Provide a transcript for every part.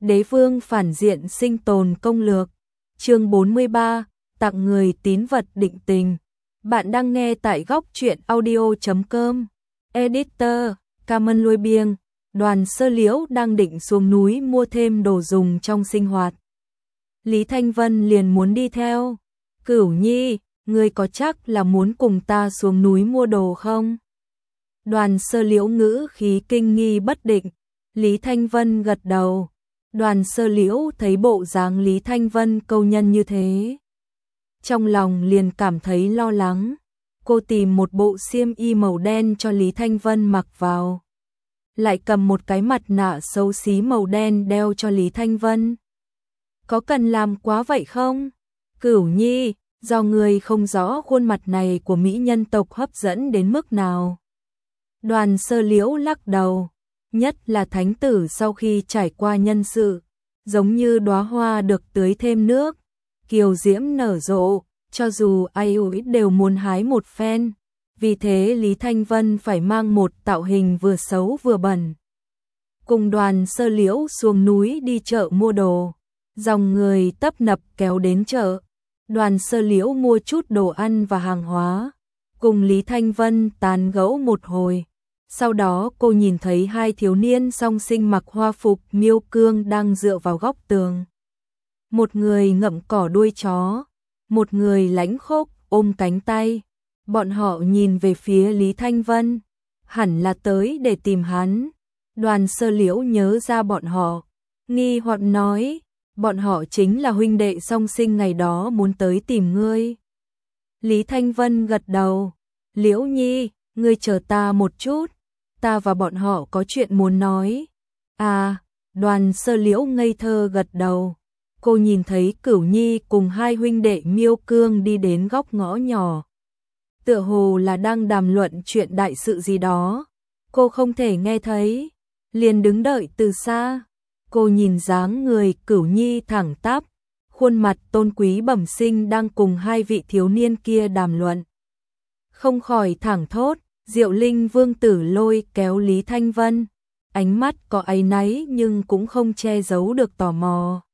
Đế vương phản diện sinh tồn công lược. Chương 43, tặng người tín vật định tình. Bạn đang nghe tại góc truyện audio.com. Editor, Cảm ơn Lôi Biêng. Đoàn Sơ Liễu đang định xuống núi mua thêm đồ dùng trong sinh hoạt. Lý Thanh Vân liền muốn đi theo. Cửu Nhi, ngươi có chắc là muốn cùng ta xuống núi mua đồ không? Đoàn Sơ Liễu ngữ khí kinh nghi bất định. Lý Thanh Vân gật đầu. Đoàn Sơ Liễu thấy bộ dáng Lý Thanh Vân câu nhân như thế, trong lòng liền cảm thấy lo lắng. Cô tìm một bộ xiêm y màu đen cho Lý Thanh Vân mặc vào, lại cầm một cái mặt nạ xấu xí màu đen đeo cho Lý Thanh Vân. Có cần làm quá vậy không? Cửu Nhi, do người không rõ khuôn mặt này của mỹ nhân tộc hấp dẫn đến mức nào. Đoàn Sơ Liễu lắc đầu. Nhất là thánh tử sau khi trải qua nhân sự, giống như đóa hoa được tưới thêm nước, kiều diễm nở rộ, cho dù ai ủi đều muốn hái một phen. Vì thế Lý Thanh Vân phải mang một tạo hình vừa xấu vừa bẩn. Cùng Đoàn Sơ Liễu xuống núi đi chợ mua đồ, dòng người tấp nập kéo đến chợ. Đoàn Sơ Liễu mua chút đồ ăn và hàng hóa, cùng Lý Thanh Vân tán gẫu một hồi. Sau đó cô nhìn thấy hai thiếu niên song sinh mặc hoa phục miêu cương đang dựa vào góc tường. Một người ngậm cỏ đuôi chó, một người lãnh khốc ôm cánh tay. Bọn họ nhìn về phía Lý Thanh Vân, hẳn là tới để tìm hắn. Đoàn Sơ Liễu nhớ ra bọn họ, nghi hoặc nói, bọn họ chính là huynh đệ song sinh ngày đó muốn tới tìm ngươi. Lý Thanh Vân gật đầu. Liễu Nhi, ngươi chờ ta một chút, ta và bọn họ có chuyện muốn nói. À, Đoàn Sơ Liễu ngây thơ gật đầu. Cô nhìn thấy Cửu Nhi cùng hai huynh đệ miêu cương đi đến góc ngõ nhỏ. Tựa hồ là đang đàm luận chuyện đại sự gì đó. Cô không thể nghe thấy, liền đứng đợi từ xa. Cô nhìn dáng người Cửu Nhi thẳng tắp, khuôn mặt tôn quý bẩm sinh đang cùng hai vị thiếu niên kia đàm luận. Không khỏi thẳng thốt. Diệu Linh Vương tử lôi kéo Lý Thanh Vân, ánh mắt có áy náy nhưng cũng không che giấu được tò mò.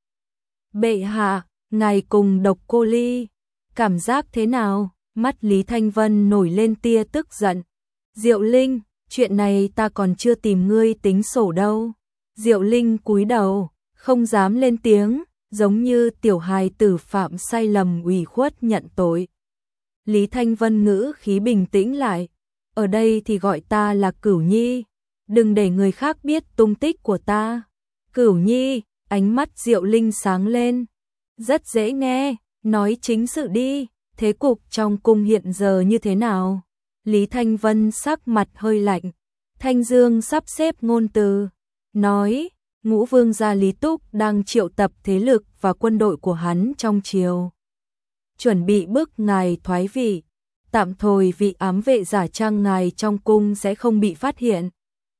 Bệ hạ, ngài cùng Độc Cô Ly, cảm giác thế nào? Mắt Lý Thanh Vân nổi lên tia tức giận. Diệu Linh, chuyện này ta còn chưa tìm ngươi tính sổ đâu. Diệu Linh cúi đầu, không dám lên tiếng, giống như tiểu hài tử phạm sai lầm ủy khuất nhận tội. Lý Thanh Vân ngữ khí bình tĩnh lại. Ở đây thì gọi ta là Cửu Nhi, đừng để người khác biết tung tích của ta. Cửu Nhi, ánh mắt Diệu Linh sáng lên. Rất dễ nghe, nói chính sự đi, thế cục trong cung hiện giờ như thế nào? Lý Thanh Vân sắc mặt hơi lạnh. Thanh Dương sắp xếp ngôn từ, nói, Ngũ Vương gia Lý Túc đang triệu tập thế lực và quân đội của hắn trong triều, chuẩn bị bức ngài thoái vị. Tạm thời vị ám vệ giả trang ngài trong cung sẽ không bị phát hiện.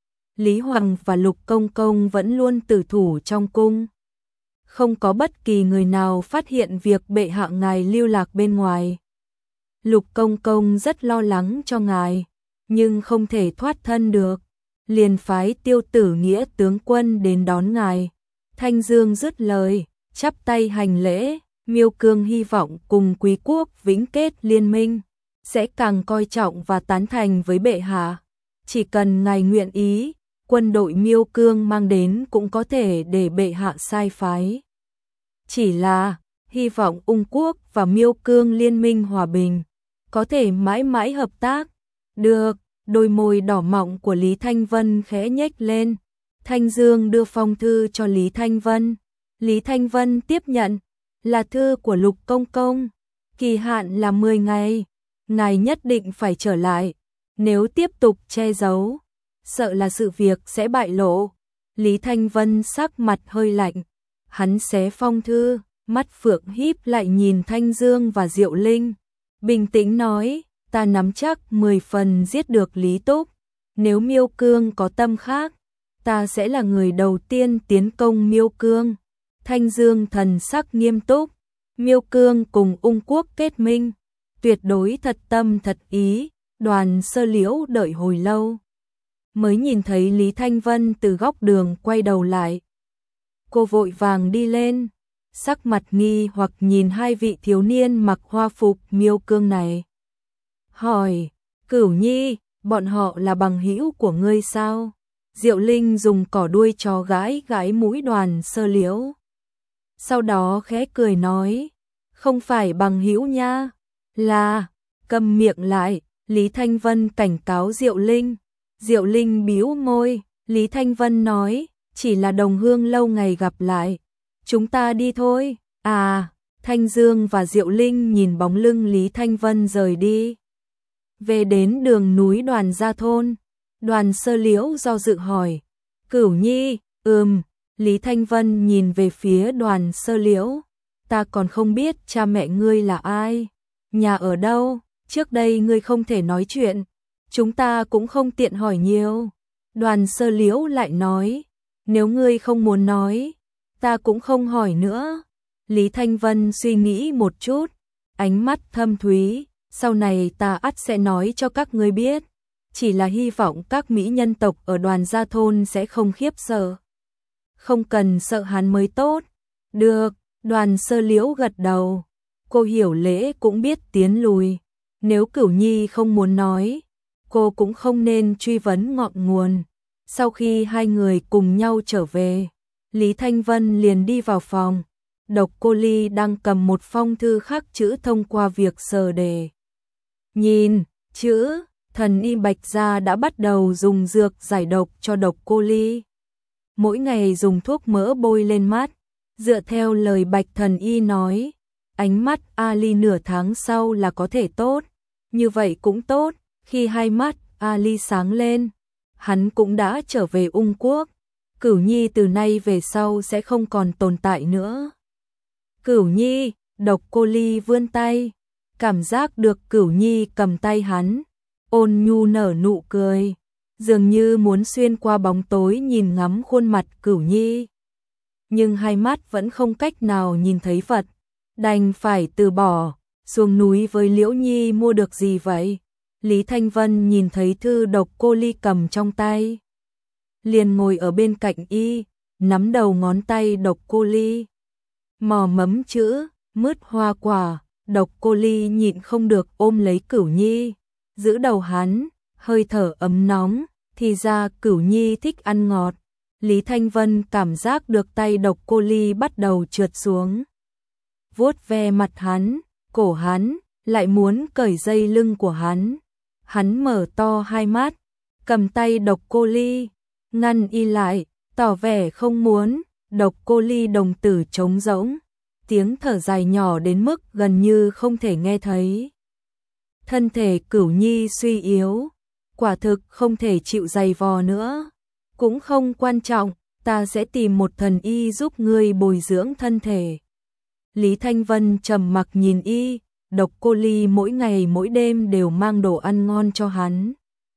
Lý Hoàng và Lục Công Công vẫn luôn tử thủ trong cung. Không có bất kỳ người nào phát hiện việc bệ hạ ngài lưu lạc bên ngoài. Lục Công Công rất lo lắng cho ngài, nhưng không thể thoát thân được. Liền phái Tiêu Tử Nghĩa tướng quân đến đón ngài. Thanh Dương dứt lời, chắp tay hành lễ. Miêu Cương hy vọng cùng Quý quốc vĩnh kết liên minh, sẽ càng coi trọng và tán thành với bệ hạ. Chỉ cần ngài nguyện ý, quân đội Miêu Cương mang đến cũng có thể để bệ hạ sai phái. Chỉ là, hy vọng Ung quốc và Miêu Cương liên minh hòa bình, có thể mãi mãi hợp tác. Được, đôi môi đỏ mọng của Lý Thanh Vân khẽ nhếch lên. Thanh Dương đưa phong thư cho Lý Thanh Vân. Lý Thanh Vân tiếp nhận, là thư của Lục Công Công. Kỳ hạn là 10 ngày. Ngài nhất định phải trở lại, nếu tiếp tục che giấu, sợ là sự việc sẽ bại lộ. Lý Thanh Vân sắc mặt hơi lạnh, hắn xé phong thư, mắt phượng híp lại nhìn Thanh Dương và Diệu Linh, bình tĩnh nói, ta nắm chắc 10 phần giết được Lý Túc, nếu Miêu Cương có tâm khác, ta sẽ là người đầu tiên tiến công Miêu Cương. Thanh Dương thần sắc nghiêm túc, Miêu Cương cùng Ung quốc kết minh, tuyệt đối thật tâm thật ý. Đoàn Sơ Liễu đợi hồi lâu, mới nhìn thấy Lý Thanh Vân từ góc đường quay đầu lại. Cô vội vàng đi lên, sắc mặt nghi hoặc nhìn hai vị thiếu niên mặc hoa phục miêu cương này. Hỏi, Cửu Nhi, bọn họ là bằng hữu của ngươi sao? Diệu Linh dùng cỏ đuôi chó gãi gãi mũi Đoàn Sơ Liễu. Sau đó khẽ cười nói, không phải bằng hữu nha, là, câm miệng lại, Lý Thanh Vân cảnh cáo Diệu Linh. Diệu Linh bĩu môi, Lý Thanh Vân nói, chỉ là đồng hương lâu ngày gặp lại, chúng ta đi thôi. À, Thanh Dương và Diệu Linh nhìn bóng lưng Lý Thanh Vân rời đi. Về đến đường núi Đoàn Gia Thôn, Đoàn Sơ Liễu do dự hỏi, Cửu Nhi, Lý Thanh Vân nhìn về phía Đoàn Sơ Liễu, ta còn không biết cha mẹ ngươi là ai, nhà ở đâu, trước đây ngươi không thể nói chuyện, chúng ta cũng không tiện hỏi nhiều. Đoàn Sơ Liễu lại nói, nếu ngươi không muốn nói, ta cũng không hỏi nữa. Lý Thanh Vân suy nghĩ một chút, ánh mắt thâm thúy, sau này ta ắt sẽ nói cho các ngươi biết, chỉ là hy vọng các mỹ nhân tộc ở Đoàn Gia Thôn sẽ không khiếp sợ. Không cần sợ hắn mới tốt. Được, Đoàn Sơ Liễu gật đầu, cô hiểu lễ cũng biết tiến lùi, nếu Cửu Nhi không muốn nói, cô cũng không nên truy vấn ngọn nguồn. Sau khi hai người cùng nhau trở về, Lý Thanh Vân liền đi vào phòng. Độc Cô Ly đang cầm một phong thư khắc chữ thông qua việc sờ đề. Nhìn, chữ, thần y Bạch Gia đã bắt đầu dùng dược giải độc cho Độc Cô Ly. Mỗi ngày dùng thuốc mỡ bôi lên mắt, dựa theo lời Bạch thần y nói, ánh mắt Ali nửa tháng sau là có thể tốt. Như vậy cũng tốt, khi hai mắt Ali sáng lên, hắn cũng đã trở về Ung Quốc. Cửu Nhi từ nay về sau sẽ không còn tồn tại nữa. Cửu Nhi, Độc Cô Ly vươn tay, cảm giác được Cửu Nhi cầm tay hắn, ôn nhu nở nụ cười, dường như muốn xuyên qua bóng tối nhìn ngắm khuôn mặt Cửu Nhi. Nhưng hai mắt vẫn không cách nào nhìn thấy vật, đành phải từ bỏ, xuống núi với Liễu Nhi mua được gì vậy? Lý Thanh Vân nhìn thấy thư Độc Cô Ly cầm trong tay, liền ngồi ở bên cạnh y, nắm đầu ngón tay Độc Cô Ly. Mò mẫm chữ, mứt hoa quả, Độc Cô Ly nhịn không được ôm lấy Cửu Nhi, giữ đầu hắn, hơi thở ấm nóng, thì ra Cửu Nhi thích ăn ngọt. Lý Thanh Vân cảm giác được tay Độc Cô Ly bắt đầu trượt xuống, vuốt ve mặt hắn, cổ hắn, lại muốn cởi dây lưng của hắn. Hắn mở to hai mắt, cầm tay Độc Cô Ly, ngăn y lại, tỏ vẻ không muốn. Độc Cô Ly đồng tử trống rỗng, tiếng thở dài nhỏ đến mức gần như không thể nghe thấy. Thân thể Cửu Nhi suy yếu, quả thực không thể chịu giày vò nữa. Cũng không quan trọng, ta sẽ tìm một thần y giúp ngươi bồi dưỡng thân thể. Lý Thanh Vân trầm mặc nhìn y, Độc Cô Ly mỗi ngày mỗi đêm đều mang đồ ăn ngon cho hắn.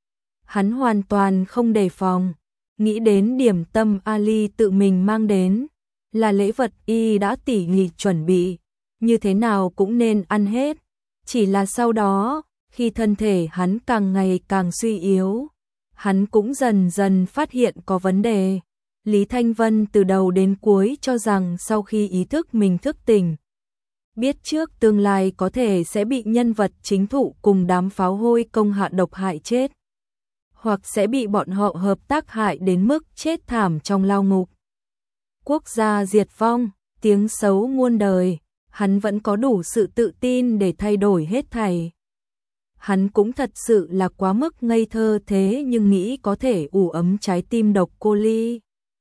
Hắn hoàn toàn không đề phòng, nghĩ đến điểm tâm Ali tự mình mang đến, là lễ vật y đã tỉ mỉ chuẩn bị, như thế nào cũng nên ăn hết. Chỉ là sau đó, khi thân thể hắn càng ngày càng suy yếu, hắn cũng dần dần phát hiện có vấn đề. Lý Thanh Vân từ đầu đến cuối cho rằng sau khi ý thức mình thức tỉnh, biết trước tương lai có thể sẽ bị nhân vật chính thụ cùng đám pháo hôi công hạ độc hại chết, hoặc sẽ bị bọn họ hợp tác hại đến mức chết thảm trong lao ngục. Quốc gia diệt vong, tiếng xấu muôn đời, hắn vẫn có đủ sự tự tin để thay đổi hết thảy. Hắn cũng thật sự là quá mức ngây thơ thế nhưng nghĩ có thể ủ ấm trái tim Độc Cô Ly.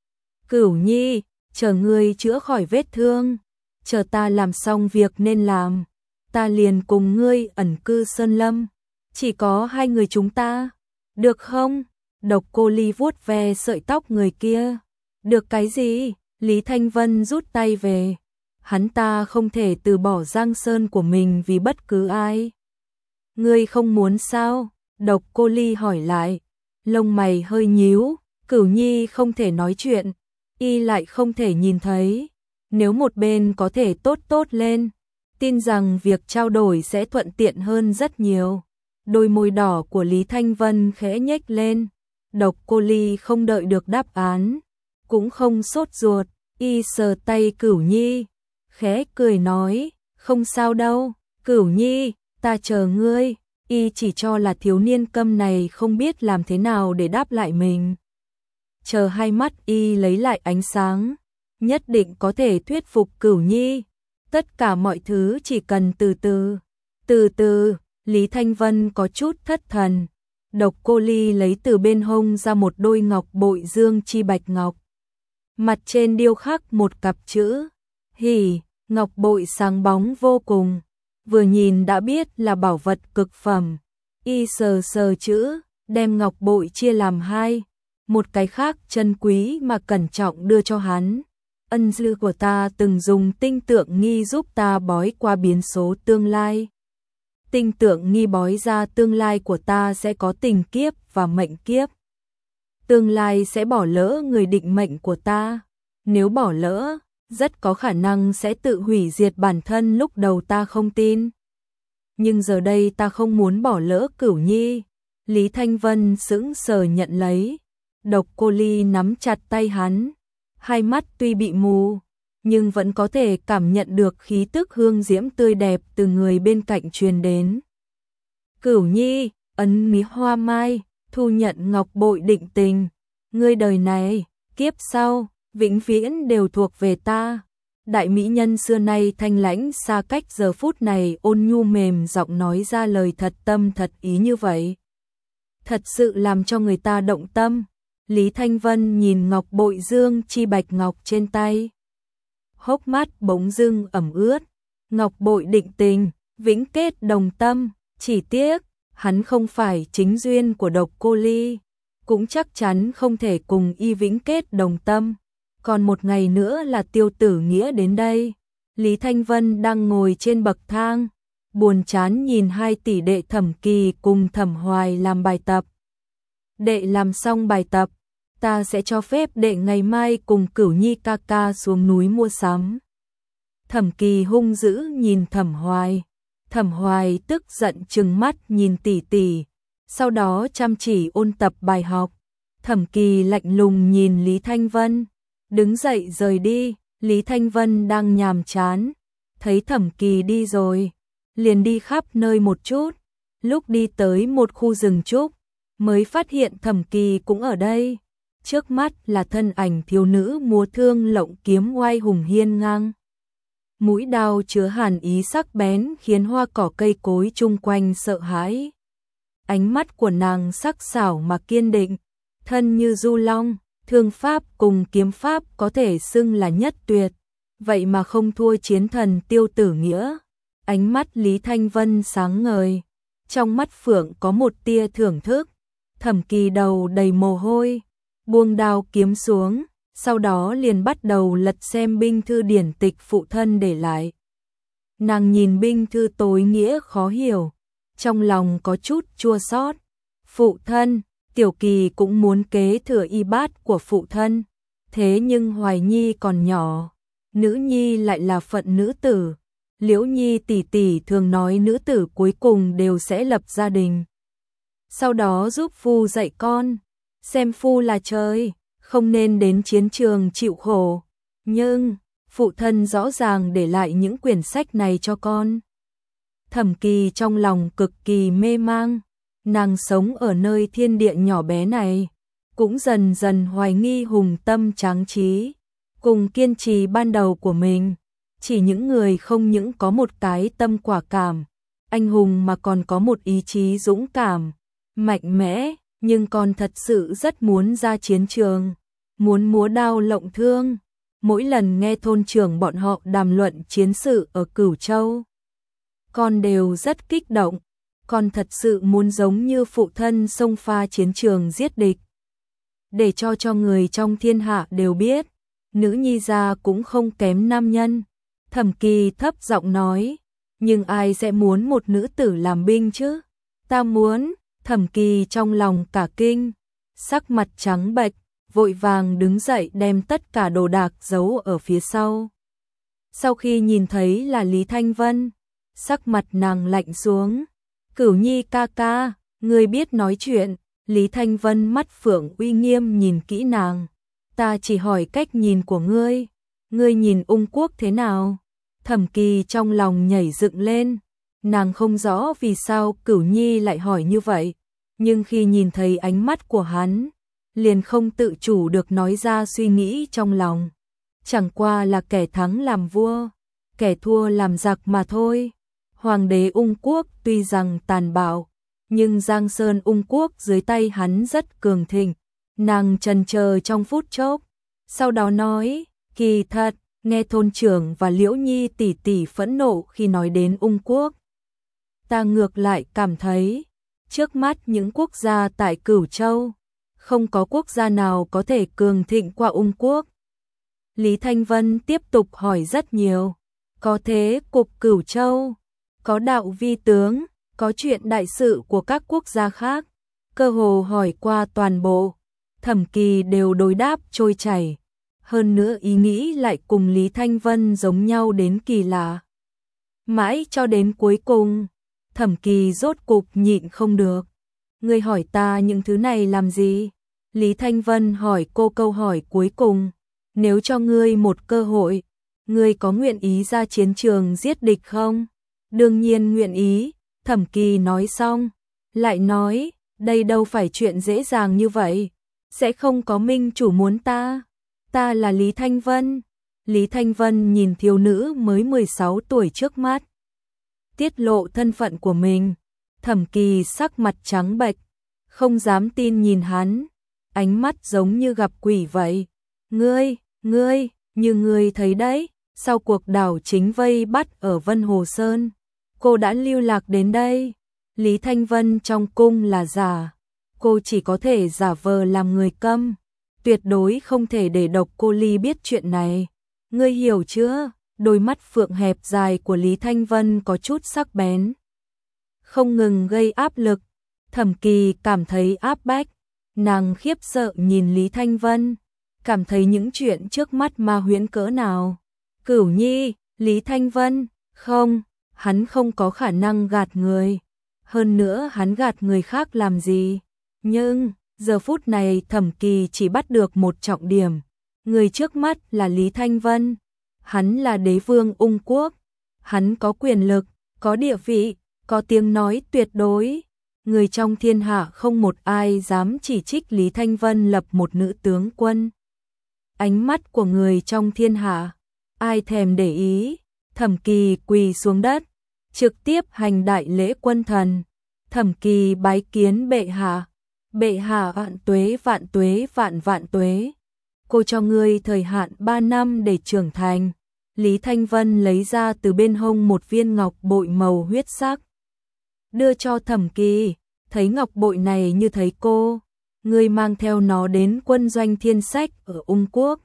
Cửu Nhi, chờ ngươi chữa khỏi vết thương, chờ ta làm xong việc nên làm, ta liền cùng ngươi ẩn cư sơn lâm, chỉ có hai người chúng ta, được không? Độc Cô Ly vuốt ve sợi tóc người kia. Được cái gì? Lý Thanh Vân rút tay về. Hắn ta không thể từ bỏ Giang Sơn của mình vì bất cứ ai. Ngươi không muốn sao? Độc Cô Ly hỏi lại. Lông mày hơi nhíu, Cửu Nhi không thể nói chuyện, y lại không thể nhìn thấy. Nếu một bên có thể tốt lên, tin rằng việc trao đổi sẽ thuận tiện hơn rất nhiều. Đôi môi đỏ của Lý Thanh Vân khẽ nhếch lên. Độc Cô Ly không đợi được đáp án, cũng không sốt ruột, Y sờ tay Cửu Nhi, khẽ cười nói, không sao đâu, Cửu Nhi, ta chờ ngươi. Y chỉ cho là thiếu niên câm này không biết làm thế nào để đáp lại mình. Chờ hai mắt Y lấy lại ánh sáng, nhất định có thể thuyết phục Cửu Nhi. Tất cả mọi thứ chỉ cần từ từ. Từ từ, Lý Thanh Vân có chút thất thần. Độc Cô Ly lấy từ bên hông ra một đôi ngọc bội dương chi bạch ngọc. Mặt trên điêu khắc một cặp chữ Hỉ, ngọc bội sáng bóng vô cùng. Vừa nhìn đã biết là bảo vật cực phẩm. Y sờ sờ chữ, đem ngọc bội chia làm hai. Một cái khác chân quý mà cẩn trọng đưa cho hắn. Ân dư của ta từng dùng tinh tượng nghi giúp ta bói qua biến số tương lai. Tinh tượng nghi bói ra tương lai của ta sẽ có tình kiếp và mệnh kiếp. Tương lai sẽ bỏ lỡ người định mệnh của ta. Nếu bỏ lỡ, rất có khả năng sẽ tự hủy diệt bản thân. Lúc đầu ta không tin. Nhưng giờ đây ta không muốn bỏ lỡ Cửu Nhi. Lý Thanh Vân sững sờ nhận lấy. Độc Cô Ly nắm chặt tay hắn. Hai mắt tuy bị mù, nhưng vẫn có thể cảm nhận được khí tức hương diễm tươi đẹp từ người bên cạnh truyền đến. Cửu Nhi, ấn mí hoa mai, thu nhận ngọc bội định tình. Ngươi đời này, kiếp sau, vĩnh viễn đều thuộc về ta. Đại mỹ nhân xưa nay thanh lãnh xa cách giờ phút này ôn nhu mềm giọng nói ra lời thật tâm thật ý như vậy. Thật sự làm cho người ta động tâm. Lý Thanh Vân nhìn ngọc bội dương chi bạch ngọc trên tay. Hốc mắt bỗng dưng ẩm ướt. Ngọc bội định tình, vĩnh kết đồng tâm. Chỉ tiếc, hắn không phải chính duyên của Độc Cô Ly. Cũng chắc chắn không thể cùng y vĩnh kết đồng tâm. Còn một ngày nữa là Tiêu Tử Nghĩa đến đây. Lý Thanh Vân đang ngồi trên bậc thang. Buồn chán nhìn hai tỷ đệ Thẩm Kỳ cùng Thẩm Hoài làm bài tập. Đệ làm xong bài tập, ta sẽ cho phép đệ ngày mai cùng Cửu Nhi ca ca xuống núi mua sắm. Thẩm Kỳ hung dữ nhìn Thẩm Hoài. Thẩm Hoài tức giận trừng mắt nhìn tỷ tỷ, sau đó chăm chỉ ôn tập bài học. Thẩm Kỳ lạnh lùng nhìn Lý Thanh Vân, đứng dậy rời đi. Lý Thanh Vân đang nhàm chán, thấy Thẩm Kỳ đi rồi, liền đi khắp nơi một chút. Lúc đi tới một khu rừng trúc, mới phát hiện Thẩm Kỳ cũng ở đây. Trước mắt là thân ảnh thiếu nữ múa thương lộng kiếm oai hùng hiên ngang. Mũi đao chứa hàn ý sắc bén khiến hoa cỏ cây cối chung quanh sợ hãi. Ánh mắt của nàng sắc sảo mà kiên định, thân như du long, thương pháp cùng kiếm pháp có thể xưng là nhất tuyệt, vậy mà không thua chiến thần Tiêu Tử Nghĩa. Ánh mắt Lý Thanh Vân sáng ngời, trong mắt phượng có một tia thưởng thức. Thẩm Kỳ đầu đầy mồ hôi, buông đao kiếm xuống, sau đó liền bắt đầu lật xem binh thư điển tịch phụ thân để lại. Nàng nhìn binh thư tối nghĩa khó hiểu, trong lòng có chút chua xót. Phụ thân, Tiểu Kỳ cũng muốn kế thừa y bát của phụ thân, thế nhưng Hoài Nhi còn nhỏ, nữ nhi lại là phận nữ tử. Liễu Nhi tỷ tỷ thường nói nữ tử cuối cùng đều sẽ lập gia đình, sau đó giúp phu dạy con, xem phu là trời, không nên đến chiến trường chịu khổ. Nhưng phụ thân rõ ràng để lại những quyển sách này cho con. Thẩm Kỳ trong lòng cực kỳ mê mang, nàng sống ở nơi thiên địa nhỏ bé này, cũng dần dần hoài nghi hùng tâm tráng trí cùng kiên trì ban đầu của mình. Chỉ những người không những có một cái tâm quả cảm, anh hùng mà còn có một ý chí dũng cảm, mạnh mẽ, nhưng còn thật sự rất muốn ra chiến trường, muốn múa đao lộng thương. Mỗi lần nghe thôn trưởng bọn họ đàm luận chiến sự ở Cửu Châu, con đều rất kích động, con thật sự muốn giống như phụ thân xông pha chiến trường giết địch, để cho người trong thiên hạ đều biết, nữ nhi gia cũng không kém nam nhân. Thẩm Kỳ thấp giọng nói, nhưng ai sẽ muốn một nữ tử làm binh chứ? Ta muốn. Thẩm Kỳ trong lòng cả kinh, sắc mặt trắng bệch, vội vàng đứng dậy đem tất cả đồ đạc giấu ở phía sau. Sau khi nhìn thấy là Lý Thanh Vân, sắc mặt nàng lạnh xuống. Cửu Nhi ca ca, ngươi biết nói chuyện. Lý Thanh Vân mắt phượng uy nghiêm nhìn kỹ nàng. Ta chỉ hỏi cách nhìn của ngươi. ngươi nhìn Ung Quốc thế nào? Thẩm Kỳ trong lòng nhảy dựng lên, nàng không rõ vì sao Cửu Nhi lại hỏi như vậy, nhưng khi nhìn thấy ánh mắt của hắn, liền không tự chủ được nói ra suy nghĩ trong lòng. Chẳng qua là kẻ thắng làm vua, kẻ thua làm giặc mà thôi. Hoàng đế Ung Quốc tuy rằng tàn bạo, nhưng Giang Sơn Ung Quốc dưới tay hắn rất cường thịnh. Nàng chần chờ trong phút chốc, sau đó nói, kỳ thật, nghe thôn trưởng và Liễu Nhi tỷ tỷ phẫn nộ khi nói đến Ung Quốc. Ta ngược lại cảm thấy, trước mắt những quốc gia tại Cửu Châu, không có quốc gia nào có thể cường thịnh qua Ung Quốc. Lý Thanh Vân tiếp tục hỏi rất nhiều, có thế cục Cửu Châu, có đạo vi tướng, có chuyện đại sự của các quốc gia khác, cơ hồ hỏi qua toàn bộ. Thẩm Kỳ đều đối đáp trôi chảy, hơn nữa ý nghĩ lại cùng Lý Thanh Vân giống nhau đến kỳ lạ. Mãi cho đến cuối cùng, Thẩm Kỳ rốt cục nhịn không được. Ngươi hỏi ta những thứ này làm gì? Lý Thanh Vân hỏi cô câu hỏi cuối cùng. Nếu cho ngươi một cơ hội, ngươi có nguyện ý ra chiến trường giết địch không? Đương nhiên nguyện ý, Thẩm Kỳ nói xong, lại nói, đây đâu phải chuyện dễ dàng như vậy, sẽ không có minh chủ muốn ta. Ta là Lý Thanh Vân. Lý Thanh Vân nhìn thiếu nữ mới 16 tuổi trước mắt, tiết lộ thân phận của mình. Thẩm Kỳ sắc mặt trắng bệch, không dám tin nhìn hắn, ánh mắt giống như gặp quỷ vậy. Ngươi, như ngươi thấy đấy, sau cuộc đảo chính vây bắt ở Vân Hồ Sơn, cô đã lưu lạc đến đây. Lý Thanh Vân trong cung là giả, cô chỉ có thể giả vờ làm người câm, tuyệt đối không thể để Độc Cô Ly biết chuyện này. Ngươi hiểu chưa? Đôi mắt phượng hẹp dài của Lý Thanh Vân có chút sắc bén, không ngừng gây áp lực. Thẩm Kỳ cảm thấy áp bách, nàng khiếp sợ nhìn Lý Thanh Vân, cảm thấy những chuyện trước mắt ma huyễn cỡ nào. Cửu Nhi, Lý Thanh Vân, không, hắn không có khả năng gạt người, hơn nữa hắn gạt người khác làm gì. Nhưng, giờ phút này Thẩm Kỳ chỉ bắt được một trọng điểm, người trước mắt là Lý Thanh Vân, hắn là đế vương Ung Quốc, hắn có quyền lực, có địa vị, có tiếng nói tuyệt đối. Người trong thiên hạ không một ai dám chỉ trích Lý Thanh Vân lập một nữ tướng quân. Ánh mắt của người trong thiên hạ, ai thèm để ý. Thẩm Kỳ quỳ xuống đất, trực tiếp hành đại lễ quân thần. Thẩm Kỳ bái kiến bệ hạ. Bệ hạ vạn tuế vạn vạn tuế. Cô cho ngươi thời hạn 3 năm để trưởng thành. Lý Thanh Vân lấy ra từ bên hông một viên ngọc bội màu huyết sắc, đưa cho Thẩm Kỳ. Thấy ngọc bội này như thấy cô, ngươi mang theo nó đến quân doanh Thiên Sách ở Ung Quốc.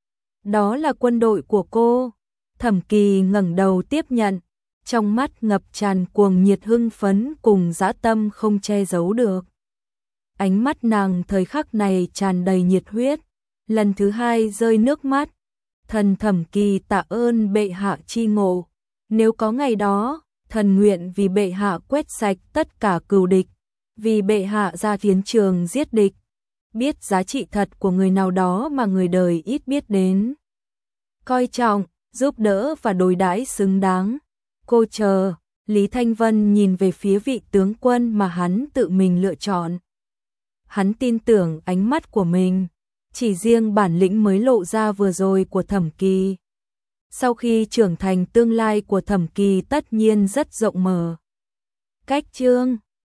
Đó là quân đội của cô. Thẩm Kỳ ngẩng đầu tiếp nhận, trong mắt ngập tràn cuồng nhiệt hưng phấn cùng dã tâm không che giấu được. Ánh mắt nàng thời khắc này tràn đầy nhiệt huyết, lần thứ hai rơi nước mắt. Thần Thẩm Kỳ tạ ơn bệ hạ chi ngộ, nếu có ngày đó, thần nguyện vì bệ hạ quét sạch tất cả cừu địch, vì bệ hạ ra chiến trường giết địch, biết giá trị thật của người nào đó mà người đời ít biết đến. Coi trọng, giúp đỡ và đối đãi xứng đáng. Cô chờ. Lý Thanh Vân nhìn về phía vị tướng quân mà hắn tự mình lựa chọn. Hắn tin tưởng ánh mắt của mình, chỉ riêng bản lĩnh mới lộ ra vừa rồi của Thẩm Kỳ. Sau khi trưởng thành tương lai của Thẩm Kỳ tất nhiên rất rộng mở. Cách chương